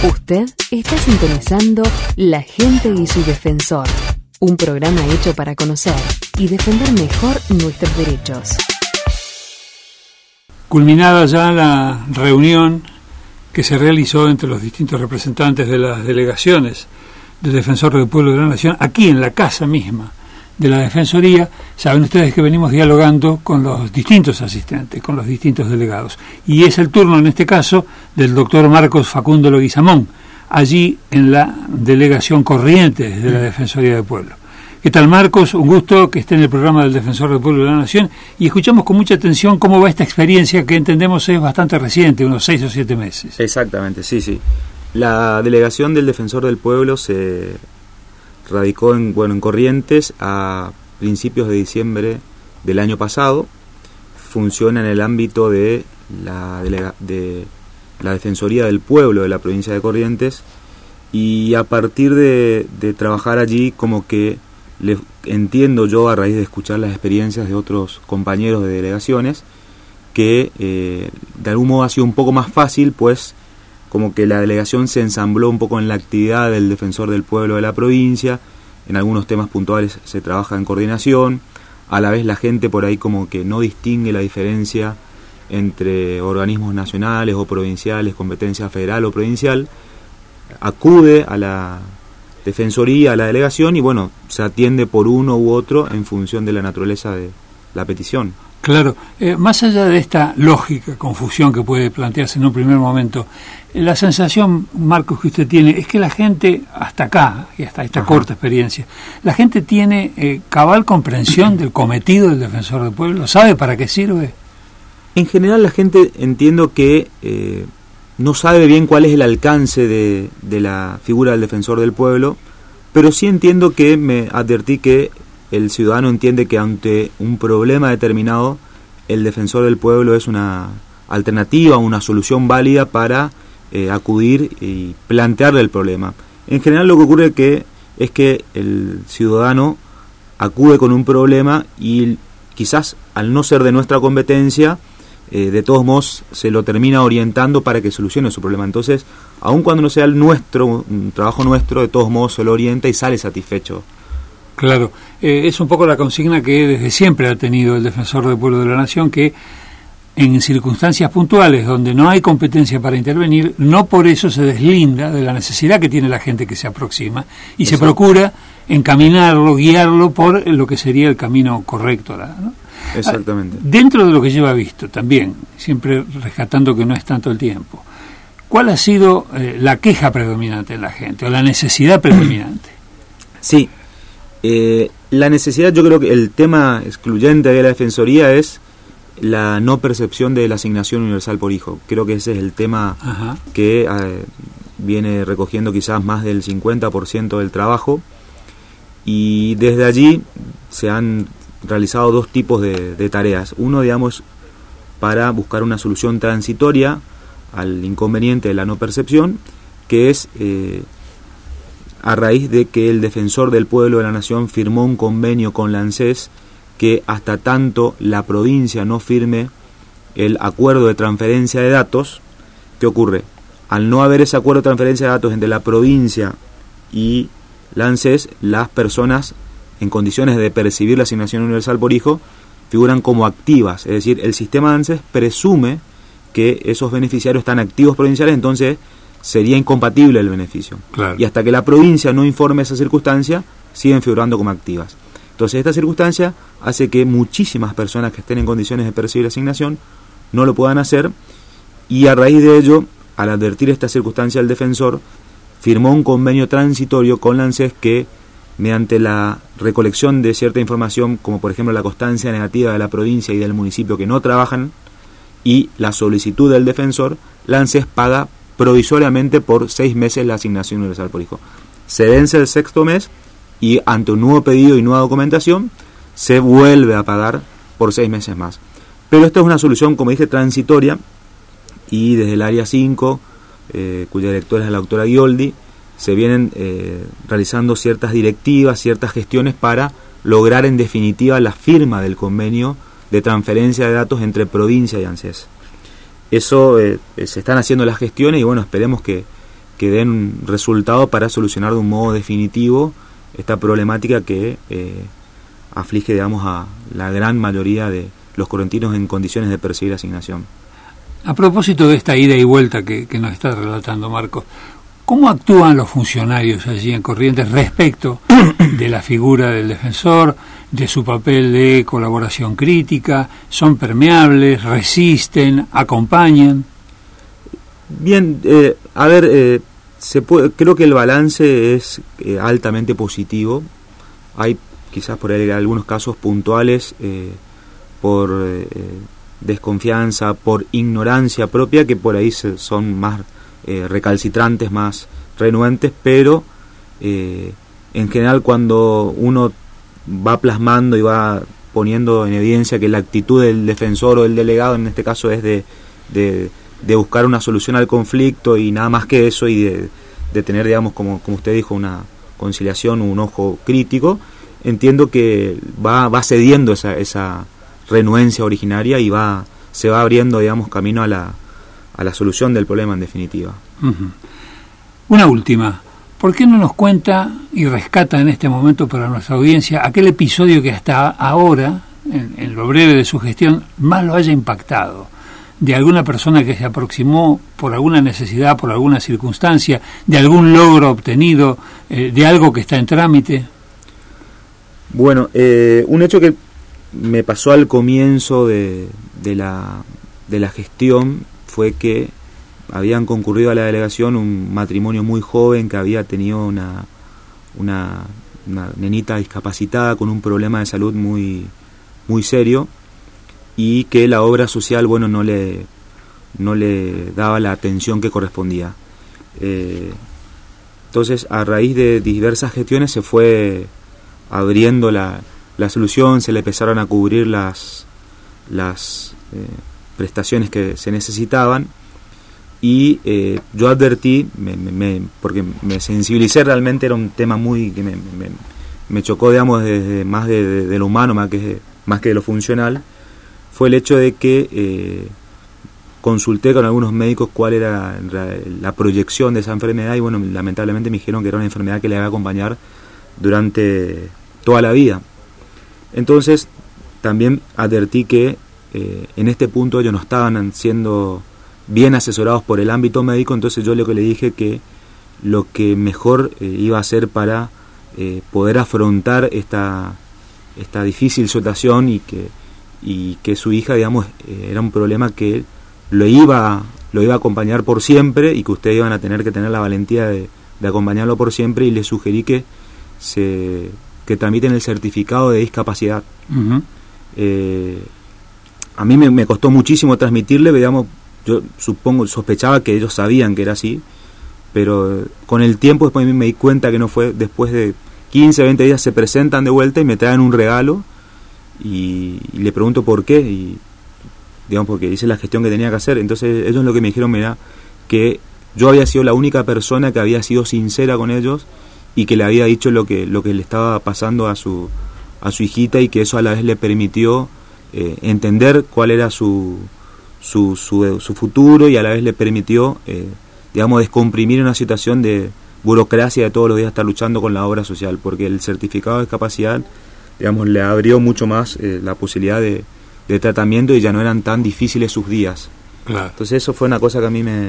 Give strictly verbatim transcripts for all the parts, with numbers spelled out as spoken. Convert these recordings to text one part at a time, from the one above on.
Usted está sintonizando La Gente y su Defensor, un programa hecho para conocer y defender mejor nuestros derechos. Culminada ya la reunión que se realizó entre los distintos representantes de las delegaciones del Defensor del Pueblo de la Nación, aquí en la casa misma de la Defensoría, saben ustedes que venimos dialogando con los distintos asistentes, con los distintos delegados. Y es el turno, en este caso, del doctor Marcos Facundo Leguizamón, allí en la delegación Corrientes de la Defensoría del Pueblo. ¿Qué tal, Marcos? Un gusto que esté en el programa del Defensor del Pueblo de la Nación y escuchamos con mucha atención cómo va esta experiencia que entendemos es bastante reciente, unos seis o siete meses. Exactamente, sí, sí. La delegación del Defensor del Pueblo se radicó en, bueno, en Corrientes a principios de diciembre del año pasado. Funciona en el ámbito de la, delega, de la Defensoría del Pueblo de la provincia de Corrientes, y a partir de, de trabajar allí, como que le entiendo yo, a raíz de escuchar las experiencias de otros compañeros de delegaciones, que eh, de algún modo ha sido un poco más fácil, pues como que la delegación se ensambló un poco en la actividad del Defensor del Pueblo de la provincia. En algunos temas puntuales se trabaja en coordinación. A la vez la gente por ahí como que no distingue la diferencia entre organismos nacionales o provinciales, competencia federal o provincial. Acude a la Defensoría, a la delegación, y bueno, se atiende por uno u otro en función de la naturaleza de la petición. Claro, eh, más allá de esta lógica confusión que puede plantearse en un primer momento, eh, la sensación, Marcos, que usted tiene es que la gente, hasta acá, y hasta esta Ajá. corta experiencia, la gente tiene eh, cabal comprensión del cometido del Defensor del Pueblo, ¿sabe para qué sirve? En general la gente, entiendo que eh, no sabe bien cuál es el alcance de, de la figura del Defensor del Pueblo, pero sí entiendo que me advertí que el ciudadano entiende que ante un problema determinado, el Defensor del Pueblo es una alternativa, una solución válida para eh, acudir y plantearle el problema. En general lo que ocurre que es que el ciudadano acude con un problema y quizás al no ser de nuestra competencia, eh, de todos modos se lo termina orientando para que solucione su problema. Entonces, aun cuando no sea el nuestro, un trabajo nuestro, de todos modos se lo orienta y sale satisfecho. Claro, eh, es un poco la consigna que desde siempre ha tenido el Defensor del Pueblo de la Nación, que en circunstancias puntuales donde no hay competencia para intervenir, no por eso se deslinda de la necesidad que tiene la gente que se aproxima y Exacto. se procura encaminarlo, guiarlo por lo que sería el camino correcto, ¿no? Exactamente. Dentro de lo que lleva visto también, siempre rescatando que no es tanto el tiempo, ¿cuál ha sido eh, la queja predominante de la gente o la necesidad predominante? Sí. Eh, la necesidad, yo creo que el tema excluyente de la Defensoría es la no percepción de la asignación universal por hijo. Creo que ese es el tema Ajá. que eh, viene recogiendo quizás más del cincuenta por ciento del trabajo, y desde allí se han realizado dos tipos de, de tareas. Uno, digamos, para buscar una solución transitoria al inconveniente de la no percepción, que es eh, a raíz de que el Defensor del Pueblo de la Nación firmó un convenio con la ANSES, que hasta tanto la provincia no firme el acuerdo de transferencia de datos, ¿qué ocurre? Al no haber ese acuerdo de transferencia de datos entre la provincia y la ANSES, las personas en condiciones de percibir la asignación universal por hijo figuran como activas, es decir, el sistema de ANSES presume que esos beneficiarios están activos provinciales, entonces sería incompatible el beneficio. Claro. Y hasta que la provincia no informe esa circunstancia, siguen figurando como activas. Entonces esta circunstancia hace que muchísimas personas que estén en condiciones de percibir la asignación no lo puedan hacer, y a raíz de ello, al advertir esta circunstancia, el defensor firmó un convenio transitorio con la ANSES que, mediante la recolección de cierta información, como por ejemplo la constancia negativa de la provincia y del municipio que no trabajan, y la solicitud del defensor, la ANSES paga provisoriamente por seis meses la asignación universal por hijo. Se vence el sexto mes y ante un nuevo pedido y nueva documentación se vuelve a pagar por seis meses más. Pero esta es una solución, como dije, transitoria, y desde el área cinco, eh, cuya directora es la doctora Ghioldi, se vienen eh, realizando ciertas directivas, ciertas gestiones para lograr en definitiva la firma del convenio de transferencia de datos entre provincia y ANSES. Eso, eh, se están haciendo las gestiones y bueno, esperemos que, que den resultado para solucionar de un modo definitivo esta problemática que eh, aflige, digamos, a la gran mayoría de los correntinos en condiciones de percibir asignación. A propósito de esta ida y vuelta que, que nos está relatando Marcos, ¿cómo actúan los funcionarios allí en Corrientes respecto de la figura del defensor, de su papel de colaboración crítica? ¿Son permeables, resisten, acompañan? Bien, eh, a ver, eh, se puede, creo que el balance es eh, altamente positivo. Hay quizás por ahí algunos casos puntuales eh, por eh, desconfianza, por ignorancia propia, que por ahí se, son más eh, recalcitrantes, más renuentes, pero eh, en general cuando uno va plasmando y va poniendo en evidencia que la actitud del defensor o del delegado en este caso es de, de, de buscar una solución al conflicto y nada más que eso, y de, de tener, digamos, como, como usted dijo, una conciliación, un ojo crítico, entiendo que va, va cediendo esa, esa renuencia originaria y va se va abriendo, digamos, camino a la, a la solución del problema en definitiva. Uh-huh. Una última. ¿Por qué no nos cuenta y rescata en este momento para nuestra audiencia aquel episodio que hasta ahora, en, en lo breve de su gestión, más lo haya impactado? De alguna persona que se aproximó por alguna necesidad, por alguna circunstancia, de algún logro obtenido, eh, de algo que está en trámite. Bueno, eh, un hecho que me pasó al comienzo de, de, la, de la gestión fue que habían concurrido a la delegación un matrimonio muy joven que había tenido una, una, una nenita discapacitada con un problema de salud muy, muy serio, y que la obra social, bueno, no le, no le daba la atención que correspondía. Eh, entonces, a raíz de diversas gestiones se fue abriendo la, la solución, se le empezaron a cubrir las, las eh, prestaciones que se necesitaban, y eh, yo advertí, me, me, porque me sensibilicé, realmente era un tema muy que me, me, me chocó, digamos, desde más de, de, de lo humano más que, más que de lo funcional, fue el hecho de que eh, consulté con algunos médicos cuál era la, la proyección de esa enfermedad, y bueno, lamentablemente me dijeron que era una enfermedad que le iba a acompañar durante toda la vida. Entonces también advertí que eh, en este punto ellos no estaban siendo bien asesorados por el ámbito médico. Entonces yo lo que le dije que lo que mejor eh, iba a hacer para eh, poder afrontar esta, esta difícil situación, y que, y que su hija, digamos, eh, era un problema que lo iba, lo iba a acompañar por siempre, y que ustedes iban a tener que tener la valentía de, de acompañarlo por siempre, y le sugerí que se que tramiten el certificado de discapacidad. Uh-huh. eh, a mí me, me costó muchísimo transmitirle, digamos, yo supongo, sospechaba que ellos sabían que era así, pero con el tiempo después me di cuenta que no fue. Después de quince, veinte días se presentan de vuelta y me traen un regalo, y, y le pregunto por qué, y digamos porque hice la gestión que tenía que hacer. Entonces ellos lo que me dijeron era que yo había sido la única persona que había sido sincera con ellos, y que le había dicho lo que lo que le estaba pasando a su a su hijita, y que eso a la vez le permitió eh, entender cuál era su su, su su futuro, y a la vez le permitió eh, digamos descomprimir una situación de burocracia de todos los días estar luchando con la obra social, porque el certificado de discapacidad, digamos, le abrió mucho más eh, la posibilidad de, de tratamiento, y ya no eran tan difíciles sus días. Claro. Entonces eso fue una cosa que a mí me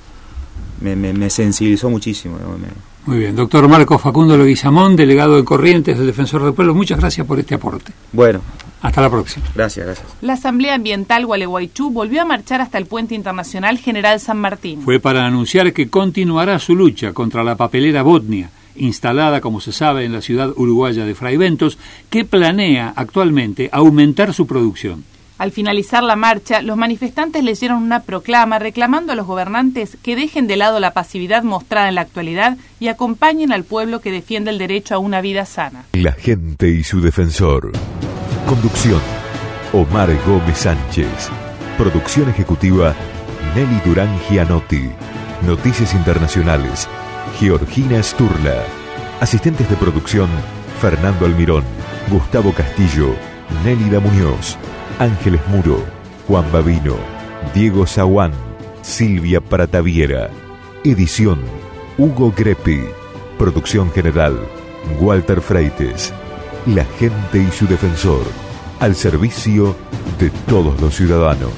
me, me, me sensibilizó muchísimo, ¿no? me, Muy bien, doctor Marcos Facundo Leguizamón, delegado de Corrientes del Defensor del Pueblo, muchas gracias por este aporte. Bueno. Hasta la próxima. Gracias, gracias. La Asamblea Ambiental Gualeguaychú volvió a marchar hasta el Puente Internacional General San Martín. Fue para anunciar que continuará su lucha contra la papelera Botnia, instalada, como se sabe, en la ciudad uruguaya de Fraiventos, que planea actualmente aumentar su producción. Al finalizar la marcha, los manifestantes leyeron una proclama reclamando a los gobernantes que dejen de lado la pasividad mostrada en la actualidad y acompañen al pueblo que defiende el derecho a una vida sana. La gente y su defensor. Conducción: Omar Gómez Sánchez. Producción ejecutiva: Nelly Durán Gianotti. Noticias internacionales: Georgina Sturla. Asistentes de producción: Fernando Almirón, Gustavo Castillo, Nélida Muñoz, Ángeles Muro, Juan Babino, Diego Zaguán, Silvia Prataviera. Edición: Hugo Greppi. Producción general, Walter Freites. La gente y su defensor, al servicio de todos los ciudadanos.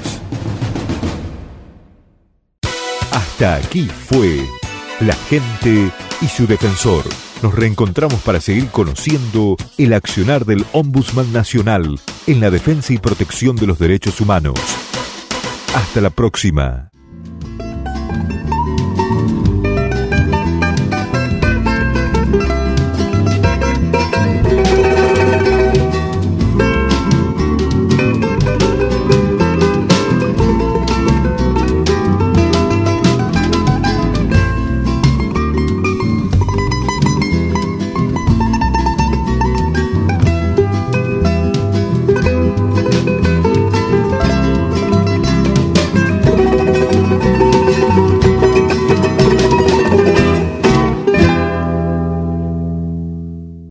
Hasta aquí fue La gente y su defensor. Nos reencontramos para seguir conociendo el accionar del Ombudsman Nacional en la defensa y protección de los derechos humanos. Hasta la próxima.